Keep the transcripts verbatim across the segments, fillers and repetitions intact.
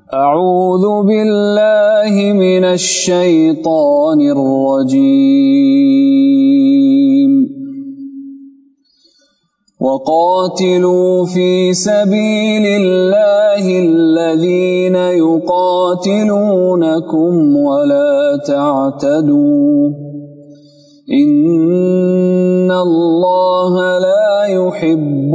أعوذ بالله من الشيطان الرجيم وقاتلوا في سبيل الله الذين يقاتلونكم ولا تعتدوا إن الله لا يحب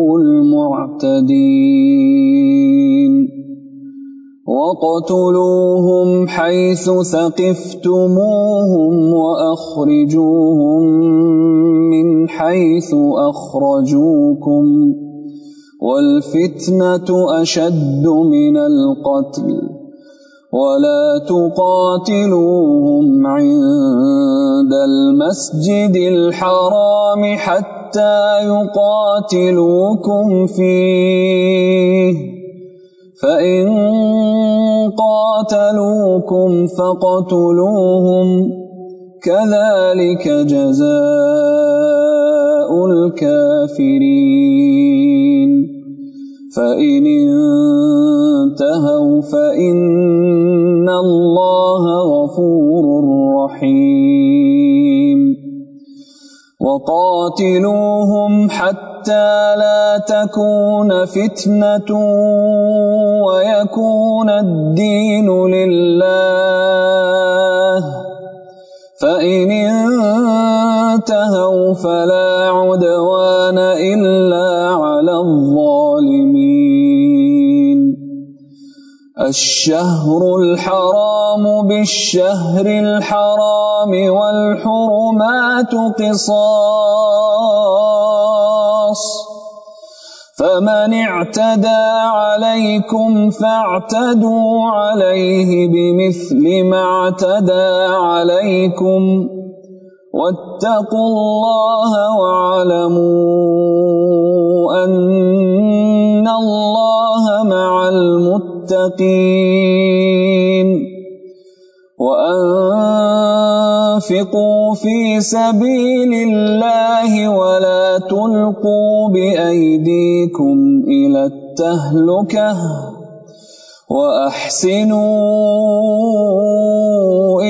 المعتدين وَاقْتُلُوهُمْ حَيْثُ ثَقِفْتُمُوهُمْ وَأَخْرِجُوهُمْ مِنْ حَيْثُ أَخْرَجُوكُمْ وَالْفِتْنَةُ أَشَدُّ مِنَ الْقَتْلِ وَلَا تُقَاتِلُوهُمْ عِندَ الْمَسْجِدِ الْحَرَامِ حَتَّى يُقَاتِلُوكُمْ فِيهِ فَإِن قَاتَلُوكُمْ فَاقْتُلُوهُمْ كَذَلِكَ جَزَاءُ الْكَافِرِينَ فَإِنِ انتَهَوْا فَإِنَّ اللَّهَ غَفُورٌ رَّحِيمٌ وَقَاتِلُوهُمْ حَتَّى لَا تَكُونَ فِتْنَةٌ وَيَكُونَ الدِّينُ لِلَّهِ فَإِنِ انتَهَوْا فَلَا عُدْوَانَ إِلَّا عَلَى الظَّالِمِينَ الشَّهْرُ الْحَرَامُ بِالشَّهْرِ الْحَرَامِ وَالْحُرُمَاتُ قِصَاصٌ فَمَنِ اعْتَدَىٰ عَلَيْكُمْ فَاعْتَدُوا عَلَيْهِ بِمِثْلِ مَا اعْتَدَىٰ عَلَيْكُمْ وَاتَّقُوا اللَّهَ وَاعْلَمُوا أَنَّ اللَّهَ مَعَ الْمُتَّقِينَ وَأَنفِقُوا فِي سَبِيلِ اللَّهِ وَلَا تُلْقُوا بِأَيْدِيكُمْ إِلَى التَّهْلُكَةِ وَأَحْسِنُوا